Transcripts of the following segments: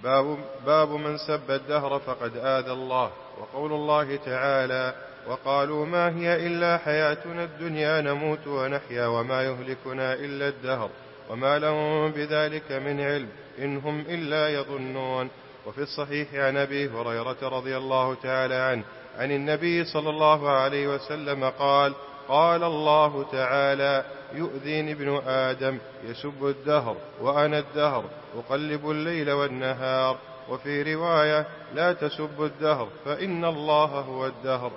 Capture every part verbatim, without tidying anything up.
باب, باب من سب الدهر فقد آذى الله. وقول الله تعالى: وقالوا ما هي إلا حياتنا الدنيا نموت ونحيا وما يهلكنا إلا الدهر وما لهم بذلك من علم إن هم إلا يظنون. وفي الصحيح عن أبي هريرة رضي الله تعالى عنه عن النبي صلى الله عليه وسلم قال: قال الله تعالى: يؤذيني ابن آدم يسب الدهر وأنا الدهر أقلب الليل والنهار. وفي رواية: لا تسب الدهر فإن الله هو الدهر.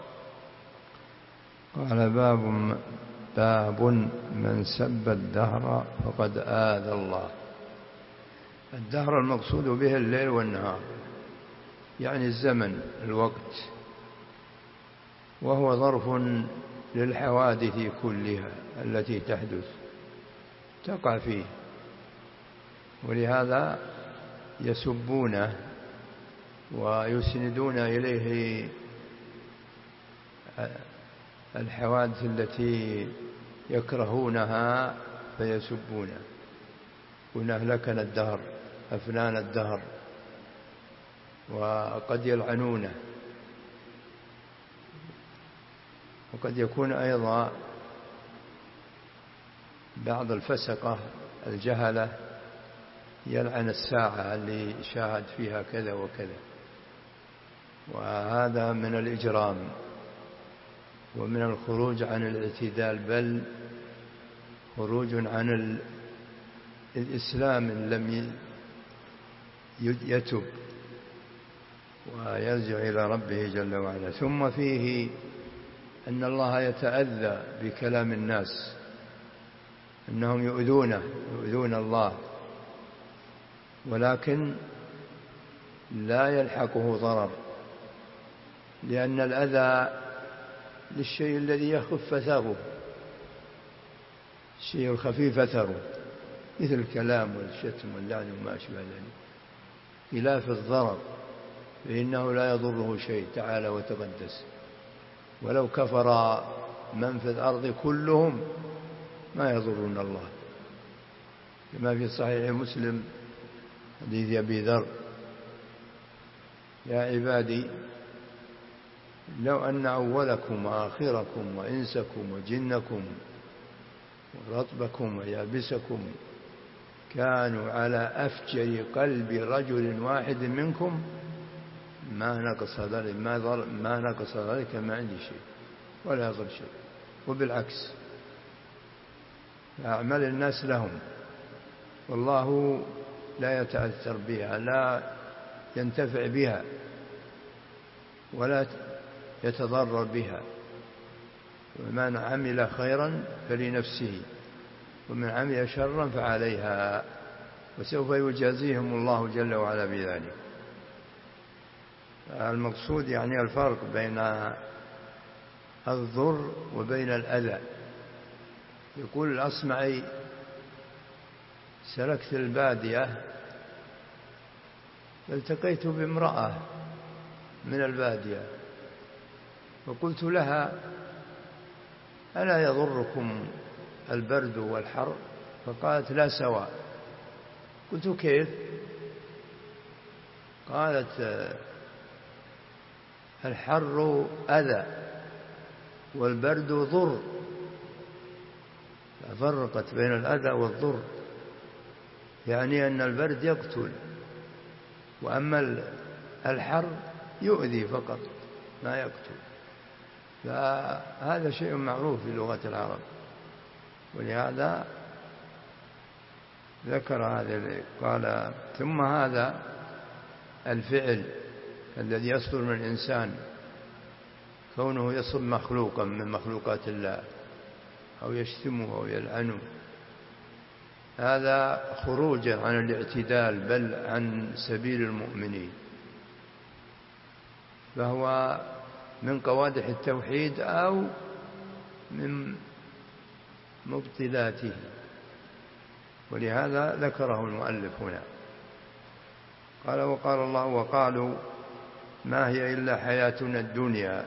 قال: باب باب من سب الدهر فقد آذى الله. الدهر المقصود به الليل والنهار، يعني الزمن، الوقت، وهو ظرف للحوادث كلها التي تحدث تقع فيه، ولهذا يسبونه ويسندون إليه الحوادث التي يكرهونها فيسبونه، قلنا أهلكنا الدهر، أفنانا الدهر، وقد يلعنونه. وقد يكون أيضا بعض الفسقة الجهلة يلعن الساعة اللي شاهد فيها كذا وكذا، وهذا من الإجرام ومن الخروج عن الاعتدال، بل خروج عن الإسلام إن لم يتب ويرجع إلى ربه جل وعلا. ثم فيه أن الله يتأذى بكلام الناس، أنهم يؤذونه يؤذون الله، ولكن لا يلحقه ضرر، لأن الأذى للشيء الذي يخف أثره، الشيء الخفيف أثره، مثل الكلام والشتم واللعن وما أشبه ذلك، خلاف الضرر فإنه لا يضره شيء تعالى وتقدس. ولو كفر من في الأرض كلهم ما يضرون الله، كما في صحيح مسلم حديث أبي ذر: يا عبادي لو أن أولكم وآخركم وإنسكم وجنكم ورطبكم ويابسكم كانوا على أفجر قلب رجل واحد منكم ما نقص ذلك ما نقص ذلك ما عندي شيء ولا يضر شيء. وبالعكس، أعمال الناس لهم، والله لا يتأثر بها، لا ينتفع بها ولا يتضرر بها. ومن عمل خيرا فلنفسه ومن عمل شرا فعليها، وسوف يجازيهم الله جل وعلا بذلك. المقصود يعني الفرق بين الضر وبين الأذى. يقول الأصمعي: سلكت البادية فالتقيت بامرأة من البادية وقلت لها: ألا يضركم البرد والحر؟ فقالت: لا سواء. قلت: كيف؟ قالت: الحر أذى والبرد ضر. فرقت بين الأذى والضر، يعني أن البرد يقتل، وأما الحر يؤذي فقط ما يقتل. فهذا شيء معروف في لغة العرب، ولهذا ذكر هذا. قال: ثم هذا الفعل الذي يصدر من الإنسان، كونه يصب مخلوقا من مخلوقات الله أو يشتمه أو يلعنه، هذا خروج عن الاعتدال بل عن سبيل المؤمنين، فهو من قوادح التوحيد أو من مبطلاته، ولهذا ذكره المؤلف هنا. قال: وقال الله: وقالوا ما هي إلا حياتنا الدنيا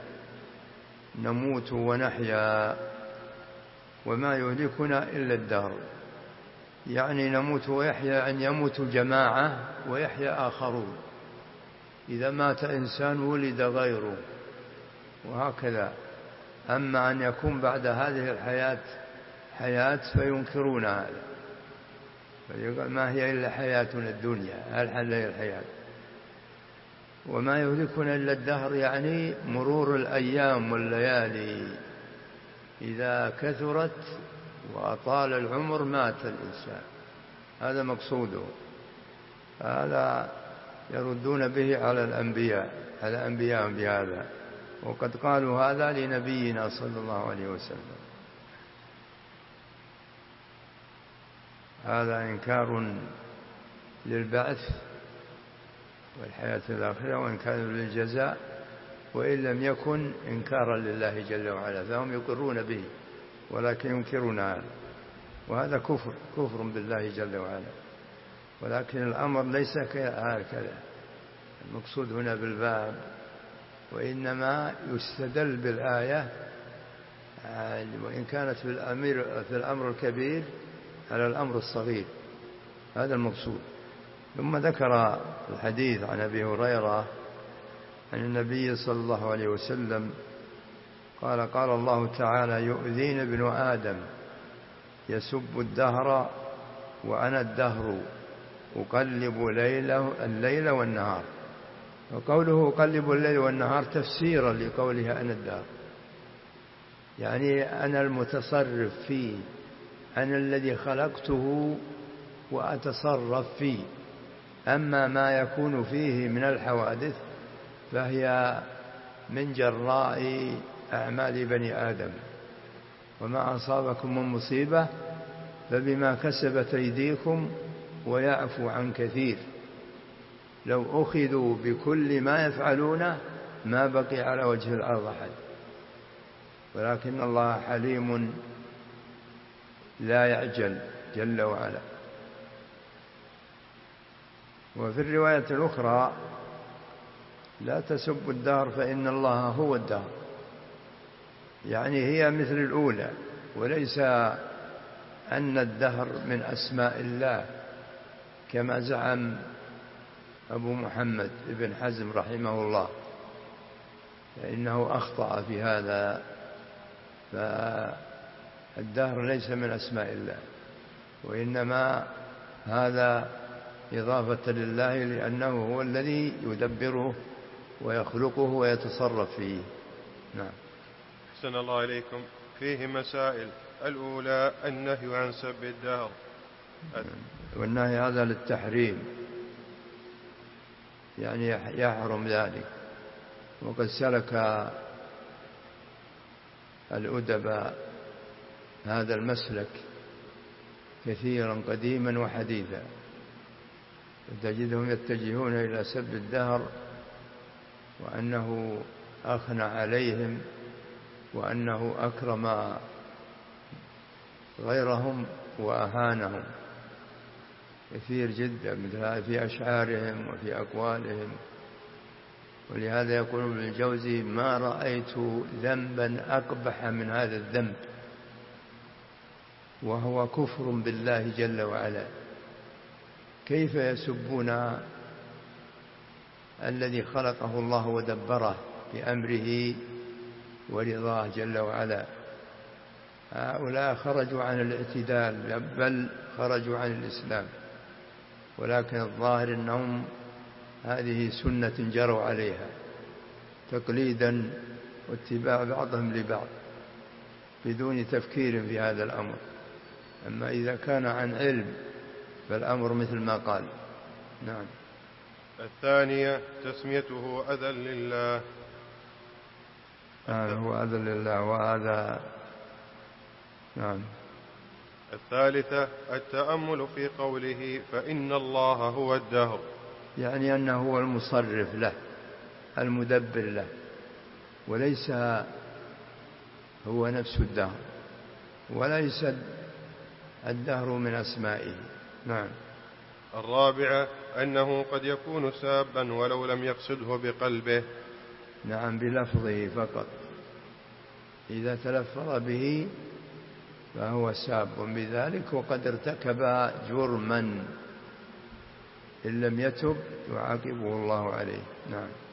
نموت ونحيا وما يهلكنا إلا الدهر. يعني نموت ويحيا، أن يموت جماعة ويحيا آخرون. إذا مات إنسان ولد غيره وهكذا. أما أن يكون بعد هذه الحياة حياة فينكرون هذا، فيقول ما هي إلا حياتنا الدنيا، هل هي الحياة؟ وما يهلكنا إلا الدهر، يعني مرور الأيام والليالي. إذا كثرت وأطال العمر مات الإنسان، هذا مقصوده. هذا يردون به على الأنبياء على أنبياء بهذا، وقد قالوا هذا لنبينا صلى الله عليه وسلم. هذا إنكار للبعث والحياة الآخرة، وإنكار للجزاء، وإن لم يكن إنكارا لله جل وعلا، فهم يقرون به ولكن ينكرون هذا، وهذا كفر كفر بالله جل وعلا. ولكن الأمر ليس هكذا المقصود هنا بالباب، وإنما يستدل بالآية، وإن كانت في الأمر, في الأمر الكبير على الأمر الصغير، هذا المقصود. ثم ذكر الحديث عن أبي هريرة عن النبي صلى الله عليه وسلم قال: قال الله تعالى: يؤذين ابن آدم يسب الدهر وأنا الدهر أقلب ليله الليل والنهار. وقوله أقلب الليل والنهار تفسيرا لقولها أنا الدهر، يعني أنا المتصرف فيه، أنا الذي خلقته وأتصرف فيه. أما ما يكون فيه من الحوادث فهي من جراء أعمال بني آدم، وما أصابكم من مصيبة فبما كسبت أيديكم ويعفو عن كثير. لو أخذوا بكل ما يفعلون ما بقي على وجه الأرض أحد، ولكن الله حليم لا يعجل جل وعلا. وفي الرواية الأخرى: لا تسبوا الدهر فإن الله هو الدهر، يعني هي مثل الأولى، وليس أن الدهر من أسماء الله كما زعم أبو محمد بن حزم رحمه الله، فإنه أخطأ في هذا. فالدهر ليس من أسماء الله، وإنما هذا إضافة لله، لأنه هو الذي يدبره ويخلقه ويتصرف فيه. نعم. أحسن الله إليكم. فيه مسائل: الأولى النهي عن سب الدهر، والنهي هذا للتحريم، يعني يحرم ذلك. وقد سلك الأدباء هذا المسلك كثيرا قديما وحديثا، تجدهم يتجهون إلى سب الدهر، وأنه أخنع عليهم، وأنه أكرم غيرهم وأهانهم، كثير جدا مثل هذا في أشعارهم وفي أقوالهم. ولهذا يقول ابن الجوزي: ما رأيت ذنبا أقبح من هذا الذنب، وهو كفر بالله جل وعلا. كيف يسبون الذي خلقه الله ودبره بأمره ورضاه جل وعلا؟ هؤلاء خرجوا عن الاعتدال، بل خرجوا عن الإسلام، ولكن الظاهر أنهم هذه سنة جروا عليها تقليدا واتباع بعضهم لبعض بدون تفكير في هذا الأمر. أما إذا كان عن علم فالأمر مثل ما قال. نعم. الثانية تسميته أذى لله. هذا هو أذى لله، وهذا نعم. الثالثة التأمل في قوله: فإن الله هو الدهر، يعني أنه هو المصرف له المدبر له، وليس هو نفس الدهر، وليس الدهر من أسمائه. نعم. الرابعة أنه قد يكون سابا ولو لم يقصده بقلبه. نعم، بلفظه فقط، إذا تلفظ به فهو ساب بذلك وقد ارتكب جرما إن لم يتب يعاقبه الله عليه. نعم.